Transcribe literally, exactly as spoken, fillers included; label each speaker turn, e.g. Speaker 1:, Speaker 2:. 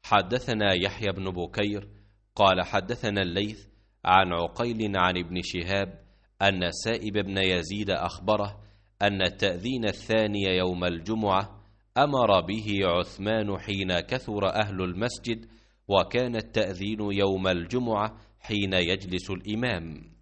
Speaker 1: حدثنا يحيى بن بكير قال حدثنا الليث عن عقيل عن ابن شهاب أن سائب بن يزيد أخبره أن التأذين الثاني يوم الجمعة أمر به عثمان حين كثر أهل المسجد، وكان التأذين يوم الجمعة حين يجلس الإمام.